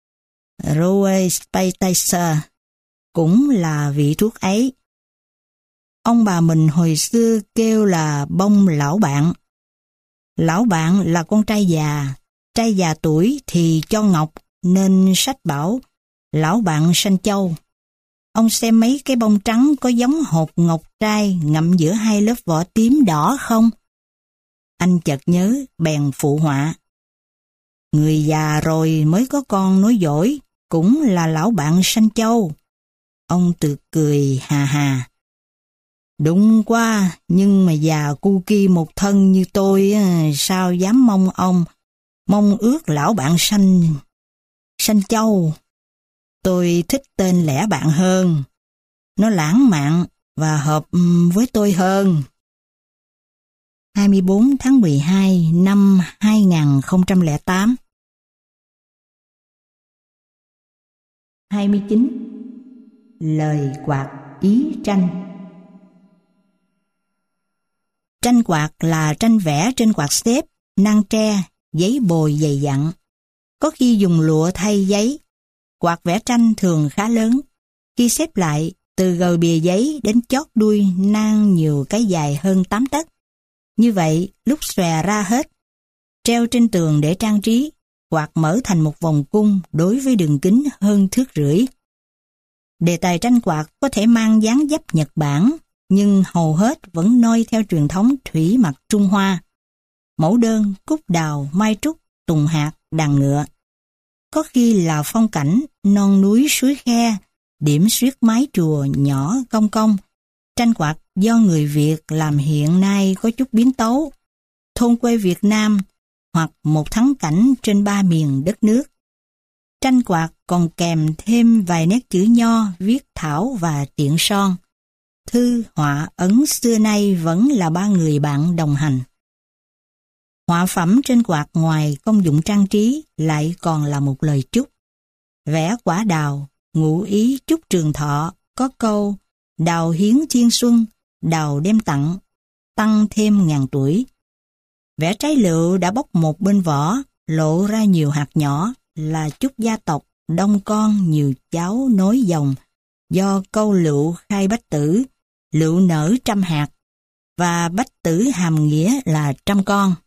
Roespicer, cũng là vị thuốc ấy. Ông bà mình hồi xưa kêu là bông lão bạn. Lão bạn là con trai già, trai già tuổi thì cho ngọc, nên sách bảo lão bạn sanh châu. Ông xem mấy cái bông trắng có giống hột ngọc trai ngậm giữa hai lớp vỏ tím đỏ không? Anh chợt nhớ, bèn phụ họa. Người già rồi mới có con nói dỗi, cũng là lão bạn sanh châu. Ông tự cười hà hà. Đúng quá, nhưng mà già cu ki một thân như tôi, sao dám mong ông, mong ước lão bạn sanh, sanh châu. Tôi thích tên lẻ bạn hơn, nó lãng mạn và hợp với tôi hơn. hai mươi tư tháng mười hai năm hai nghìn không trăm lẻ tám. hai mươi chín. Lời quạt ý tranh. Tranh quạt là tranh vẽ trên quạt xếp, nan tre, giấy bồi dày dặn. Có khi dùng lụa thay giấy. Quạt vẽ tranh thường khá lớn. Khi xếp lại, từ gầu bìa giấy đến chót đuôi nan nhiều cái dài hơn tám tấc. Như vậy, lúc xòe ra hết, treo trên tường để trang trí, quạt mở thành một vòng cung đối với đường kính hơn thước rưỡi. Đề tài tranh quạt có thể mang dáng dấp Nhật Bản, nhưng hầu hết vẫn noi theo truyền thống thủy mặc Trung Hoa. Mẫu đơn, cúc đào, mai trúc, tùng hạt, đàn ngựa. Có khi là phong cảnh, non núi suối khe, điểm xuyết mái chùa nhỏ cong cong. Tranh quạt do người Việt làm hiện nay có chút biến tấu, thôn quê Việt Nam hoặc một thắng cảnh trên ba miền đất nước. Tranh quạt còn kèm thêm vài nét chữ nho, viết thảo và tiện son. Thư, họa, ấn xưa nay vẫn là ba người bạn đồng hành. Họa phẩm trên quạt ngoài công dụng trang trí lại còn là một lời chúc. Vẽ quả đào, ngụ ý chúc trường thọ, có câu đào hiến thiên xuân, đào đem tặng, tăng thêm ngàn tuổi. Vẽ trái lựu đã bóc một bên vỏ, lộ ra nhiều hạt nhỏ là chúc gia tộc đông con nhiều cháu nối dòng, do câu lựu khai bách tử, lựu nở trăm hạt, và bách tử hàm nghĩa là trăm con.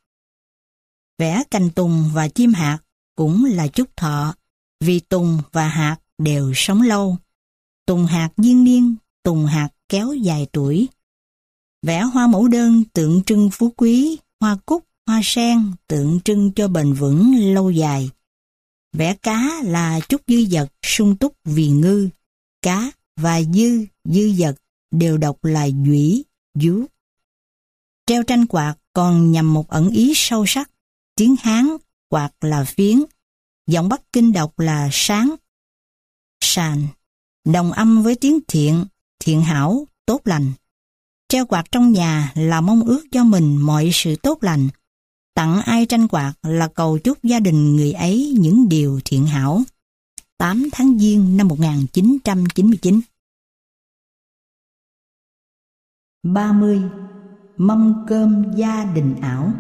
Vẽ cành tùng và chim hạt cũng là chúc thọ, vì tùng và hạt đều sống lâu. Tùng hạt diên niên, tùng hạt kéo dài tuổi. Vẽ hoa mẫu đơn tượng trưng phú quý, hoa cúc, hoa sen tượng trưng cho bền vững lâu dài. Vẽ cá là chúc dư dật sung túc vì ngư. Cá và dư, dư dật đều đọc là dũy, dú. Treo tranh quạt còn nhằm một ẩn ý sâu sắc. Tiếng Hán, quạt là phiến. Giọng Bắc Kinh đọc là sáng, sàn. Đồng âm với tiếng thiện, thiện hảo, tốt lành. Treo quạt trong nhà là mong ước cho mình mọi sự tốt lành. Tặng ai tranh quạt là cầu chúc gia đình người ấy những điều thiện hảo. tám tháng Giêng năm một nghìn chín trăm chín mươi chín. ba mươi. Mâm cơm gia đình ảo.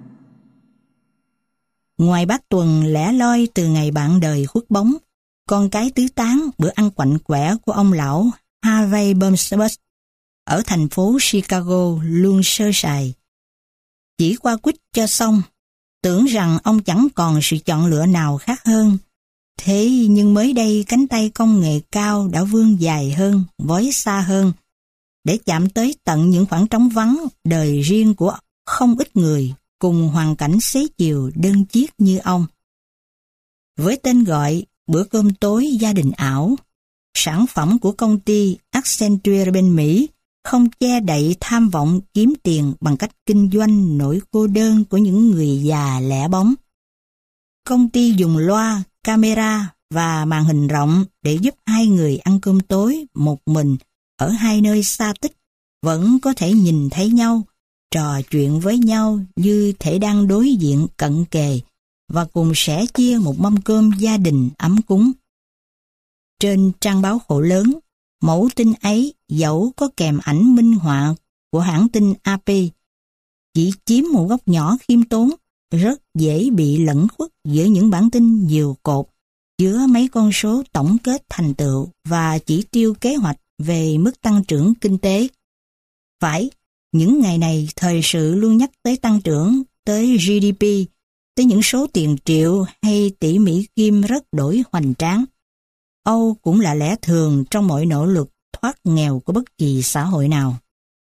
Ngoài bác Tuần lẻ loi từ ngày bạn đời khuất bóng, con cái tứ tán bữa ăn quạnh quẻ của ông lão Harvey Bumsbury ở thành phố Chicago luôn sơ sài. Chỉ qua quýt cho xong, tưởng rằng ông chẳng còn sự chọn lựa nào khác hơn. Thế nhưng mới đây cánh tay công nghệ cao đã vươn dài hơn, vói xa hơn, để chạm tới tận những khoảng trống vắng đời riêng của không ít người cùng hoàn cảnh xế chiều đơn chiếc như ông. Với tên gọi bữa cơm tối gia đình ảo, sản phẩm của công ty Accenture bên Mỹ, không che đậy tham vọng kiếm tiền bằng cách kinh doanh nỗi cô đơn của những người già lẻ bóng. Công ty dùng loa, camera và màn hình rộng để giúp hai người ăn cơm tối một mình ở hai nơi xa tích vẫn có thể nhìn thấy nhau, trò chuyện với nhau như thể đang đối diện cận kề và cùng sẻ chia một mâm cơm gia đình ấm cúng. Trên trang báo khổ lớn, mẫu tin ấy dẫu có kèm ảnh minh họa của hãng tin a pê, chỉ chiếm một góc nhỏ khiêm tốn, rất dễ bị lẫn khuất giữa những bản tin nhiều cột, chứa mấy con số tổng kết thành tựu và chỉ tiêu kế hoạch về mức tăng trưởng kinh tế. Phải, những ngày này thời sự luôn nhắc tới tăng trưởng, tới giê đê pê, tới những số tiền triệu hay tỷ Mỹ Kim rất đổi hoành tráng. Âu cũng là lẽ thường trong mọi nỗ lực thoát nghèo của bất kỳ xã hội nào.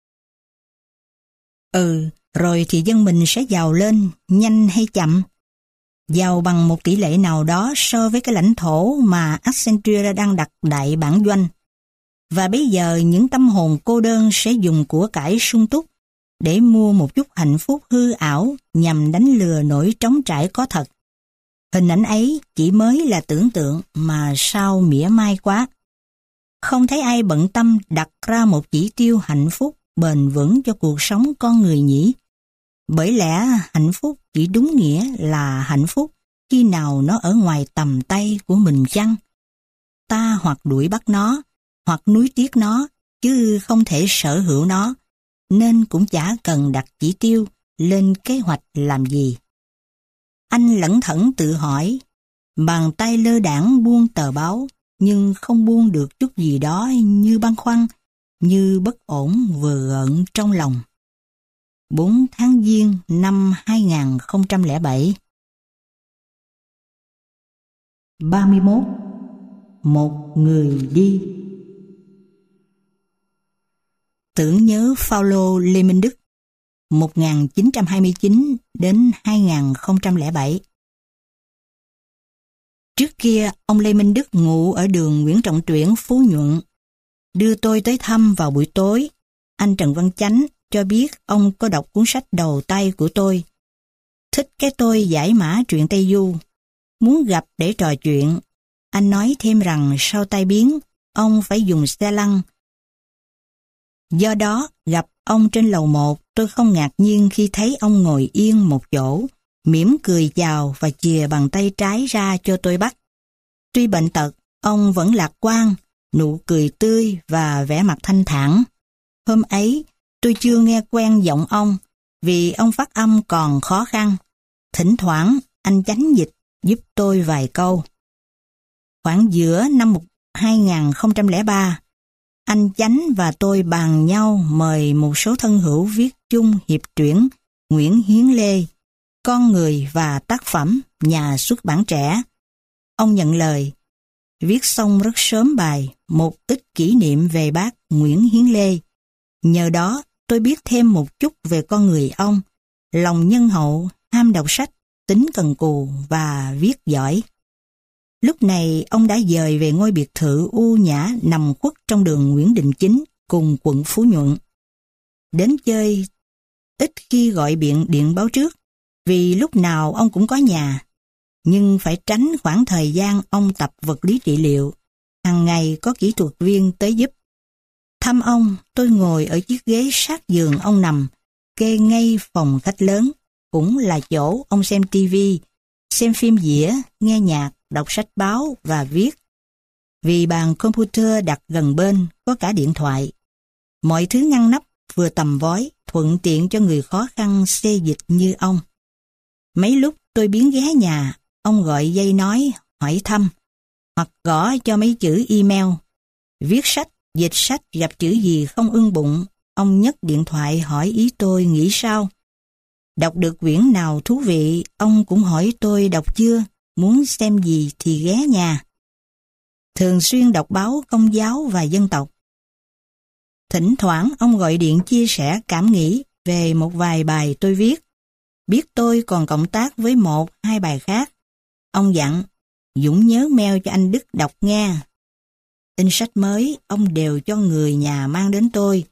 Ừ, rồi thì dân mình sẽ giàu lên, nhanh hay chậm. Giàu bằng một tỷ lệ nào đó so với cái lãnh thổ mà Accenture đang đặt đại bản doanh. Và bây giờ những tâm hồn cô đơn sẽ dùng của cải sung túc để mua một chút hạnh phúc hư ảo nhằm đánh lừa nỗi trống trải có thật. Hình ảnh ấy chỉ mới là tưởng tượng mà sao mỉa mai quá. Không thấy ai bận tâm đặt ra một chỉ tiêu hạnh phúc bền vững cho cuộc sống con người nhỉ? Bởi lẽ hạnh phúc chỉ đúng nghĩa là hạnh phúc khi nào nó ở ngoài tầm tay của mình chăng? Ta hoặc đuổi bắt nó, hoặc nuối tiếc nó, chứ không thể sở hữu nó, nên cũng chả cần đặt chỉ tiêu lên kế hoạch làm gì. Anh lẩn thẩn tự hỏi, bàn tay lơ đãng buông tờ báo, nhưng không buông được chút gì đó như băn khoăn, như bất ổn vừa gợn trong lòng. bốn tháng Giêng năm hai nghìn không trăm lẻ bảy. ba mươi mốt. Một người đi. Tưởng nhớ Phaolô Lê Minh Đức, một nghìn chín trăm hai mươi chín đến hai nghìn không trăm lẻ bảy. Trước kia, ông Lê Minh Đức ngụ ở đường Nguyễn Trọng Tuyển, Phú Nhuận. Đưa tôi tới thăm vào buổi tối, anh Trần Văn Chánh cho biết ông có đọc cuốn sách đầu tay của tôi. Thích cái tôi giải mã truyện Tây Du. Muốn gặp để trò chuyện. Anh nói thêm rằng sau tai biến, ông phải dùng xe lăn. Do đó, gặp ông trên lầu một, tôi không ngạc nhiên khi thấy ông ngồi yên một chỗ, mỉm cười chào và chìa bàn tay trái ra cho tôi bắt. Tuy bệnh tật, ông vẫn lạc quan, nụ cười tươi và vẻ mặt thanh thản. Hôm ấy, tôi chưa nghe quen giọng ông, vì ông phát âm còn khó khăn. Thỉnh thoảng, anh Chánh dịch giúp tôi vài câu. Khoảng giữa năm hai nghìn không trăm lẻ ba, anh Chánh và tôi bàn nhau mời một số thân hữu viết chung hiệp truyện Nguyễn Hiến Lê, Con người và tác phẩm, nhà xuất bản trẻ. Ông nhận lời, viết xong rất sớm bài Một ít kỷ niệm về bác Nguyễn Hiến Lê. Nhờ đó tôi biết thêm một chút về con người ông, lòng nhân hậu, ham đọc sách, tính cần cù và viết giỏi. Lúc này ông đã dời về ngôi biệt thự u nhã nằm khuất trong đường Nguyễn Đình Chính cùng quận Phú Nhuận. Đến chơi, ít khi gọi điện điện báo trước, vì lúc nào ông cũng có nhà. Nhưng phải tránh khoảng thời gian ông tập vật lý trị liệu, hàng ngày có kỹ thuật viên tới giúp. Thăm ông, tôi ngồi ở chiếc ghế sát giường ông nằm, kê ngay phòng khách lớn, cũng là chỗ ông xem tivi, xem phim dĩa, nghe nhạc, đọc sách báo và viết. Vì bàn computer đặt gần bên, có cả điện thoại. Mọi thứ ngăn nắp, vừa tầm vói, thuận tiện cho người khó khăn xê dịch như ông. Mấy lúc tôi biến ghé nhà, ông gọi dây nói, hỏi thăm, hoặc gõ cho mấy chữ email. Viết sách, dịch sách gặp chữ gì không ưng bụng, ông nhấc điện thoại hỏi ý tôi nghĩ sao. Đọc được quyển nào thú vị, ông cũng hỏi tôi đọc chưa, muốn xem gì thì ghé nhà. Thường xuyên đọc báo Công giáo và Dân tộc. Thỉnh thoảng ông gọi điện chia sẻ cảm nghĩ về một vài bài tôi viết. Biết tôi còn cộng tác với một, hai bài khác. Ông dặn, Dũng nhớ mail cho anh Đức đọc nghe. In sách mới, ông đều cho người nhà mang đến tôi.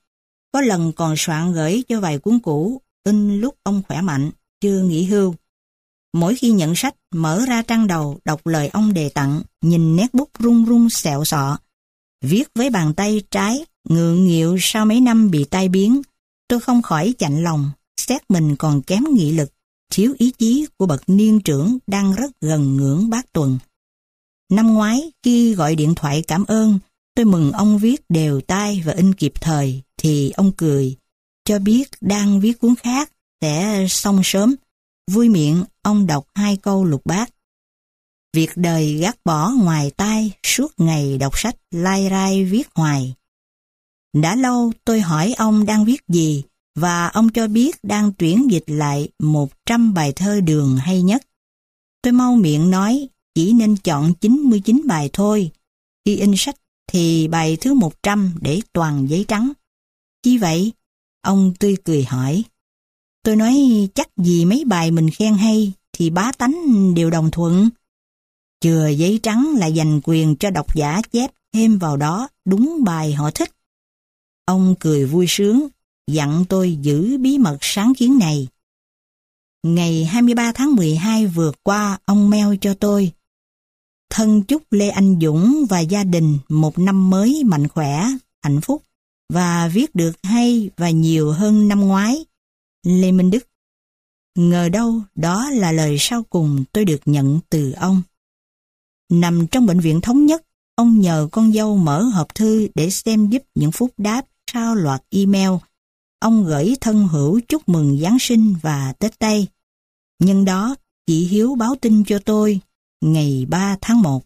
Có lần còn soạn gửi cho vài cuốn cũ, in lúc ông khỏe mạnh, chưa nghỉ hưu. Mỗi khi nhận sách, mở ra trang đầu, đọc lời ông đề tặng, nhìn nét bút rung rung xẹo xọ. Viết với bàn tay trái, ngượng nghịu sau mấy năm bị tai biến, tôi không khỏi chạnh lòng, xét mình còn kém nghị lực, thiếu ý chí của bậc niên trưởng đang rất gần ngưỡng bát tuần. Năm ngoái, khi gọi điện thoại cảm ơn, tôi mừng ông viết đều tay và in kịp thời, thì ông cười, cho biết đang viết cuốn khác, sẽ xong sớm. Vui miệng, ông đọc hai câu lục bát. Việc đời gác bỏ ngoài tai, suốt ngày đọc sách lai rai viết hoài. Đã lâu tôi hỏi ông đang viết gì, và ông cho biết đang tuyển dịch lại một trăm bài thơ Đường hay nhất. Tôi mau miệng nói, chỉ nên chọn chín mươi chín bài thôi. Khi in sách thì bài thứ một trăm để toàn giấy trắng. Chi vậy? Ông tươi cười hỏi. Tôi nói chắc gì mấy bài mình khen hay thì bá tánh đều đồng thuận. Chừa giấy trắng là dành quyền cho độc giả chép thêm vào đó đúng bài họ thích. Ông cười vui sướng, dặn tôi giữ bí mật sáng kiến này. Ngày hai mươi ba tháng mười hai vừa qua, ông mail cho tôi. Thân chúc Lê Anh Dũng và gia đình một năm mới mạnh khỏe, hạnh phúc và viết được hay và nhiều hơn năm ngoái. Lê Minh Đức. Ngờ đâu đó là lời sau cùng tôi được nhận từ ông. Nằm trong bệnh viện Thống Nhất, ông nhờ con dâu mở hộp thư để xem giúp những phút đáp sau loạt email. Ông gửi thân hữu chúc mừng Giáng sinh và Tết Tây. Nhân đó, chị Hiếu báo tin cho tôi ngày ba tháng một.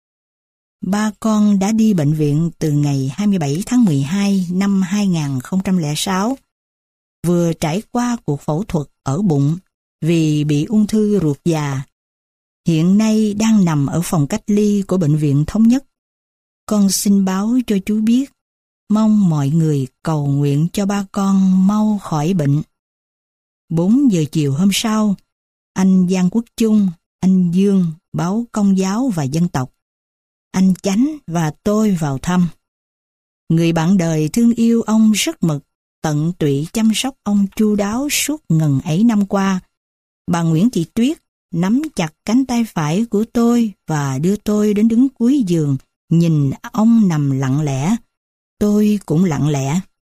Ba con đã đi bệnh viện từ ngày hai mươi bảy tháng mười hai năm hai nghìn không trăm lẻ sáu. Vừa trải qua cuộc phẫu thuật ở bụng vì bị ung thư ruột già. Hiện nay đang nằm ở phòng cách ly của bệnh viện Thống Nhất. Con xin báo cho chú biết, mong mọi người cầu nguyện cho ba con mau khỏi bệnh. Bốn giờ chiều hôm sau, anh Giang Quốc Trung, anh Dương, báo Công giáo và Dân tộc, anh Chánh và tôi vào thăm. Người bạn đời thương yêu ông rất mực, tận tụy chăm sóc ông chu đáo suốt ngần ấy năm qua. Bà Nguyễn Thị Tuyết nắm chặt cánh tay phải của tôi và đưa tôi đến đứng cuối giường, nhìn ông nằm lặng lẽ. Tôi cũng lặng lẽ.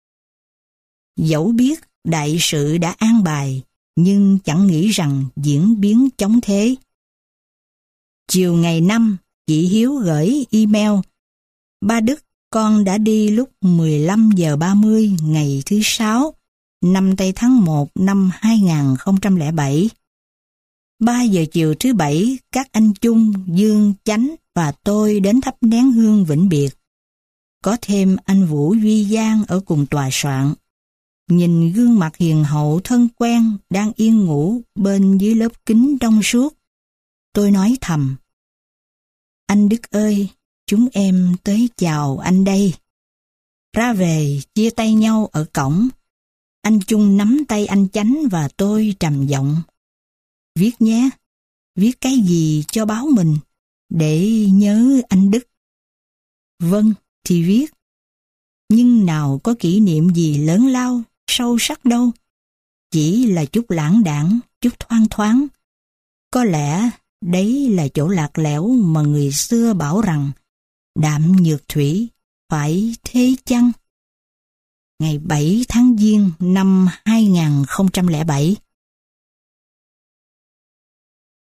Dẫu biết đại sự đã an bài, nhưng chẳng nghĩ rằng diễn biến chóng thế. Chiều ngày năm, chị Hiếu gửi email. Ba Đức, con đã đi lúc mười lăm giờ ba mươi ngày thứ sáu, năm tây tháng một năm hai nghìn không trăm lẻ bảy. ba giờ chiều thứ bảy, các anh Trung, Dương, Chánh và tôi đến thắp nén hương vĩnh biệt. Có thêm anh Vũ Duy Giang ở cùng tòa soạn. Nhìn gương mặt hiền hậu thân quen đang yên ngủ bên dưới lớp kính trong suốt, tôi nói thầm. Anh Đức ơi, chúng em tới chào anh đây. Ra về chia tay nhau ở cổng. Anh Trung nắm tay anh Chánh và tôi trầm giọng. Viết nhé, viết cái gì cho báo mình, để nhớ anh Đức. Vâng, thì viết. Nhưng nào có kỷ niệm gì lớn lao, sâu sắc đâu. Chỉ là chút lãng đãng, chút thoang thoáng. Có lẽ đấy là chỗ lạc lẽo mà người xưa bảo rằng đạm nhược thủy, phải thế chăng? Ngày bảy tháng Giêng năm hai nghìn không trăm lẻ bảy.